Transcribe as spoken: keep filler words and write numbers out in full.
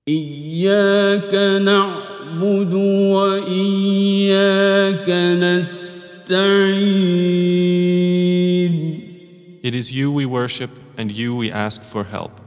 إياك نعبد وإياك نستعين It is you we worship and you we ask for help.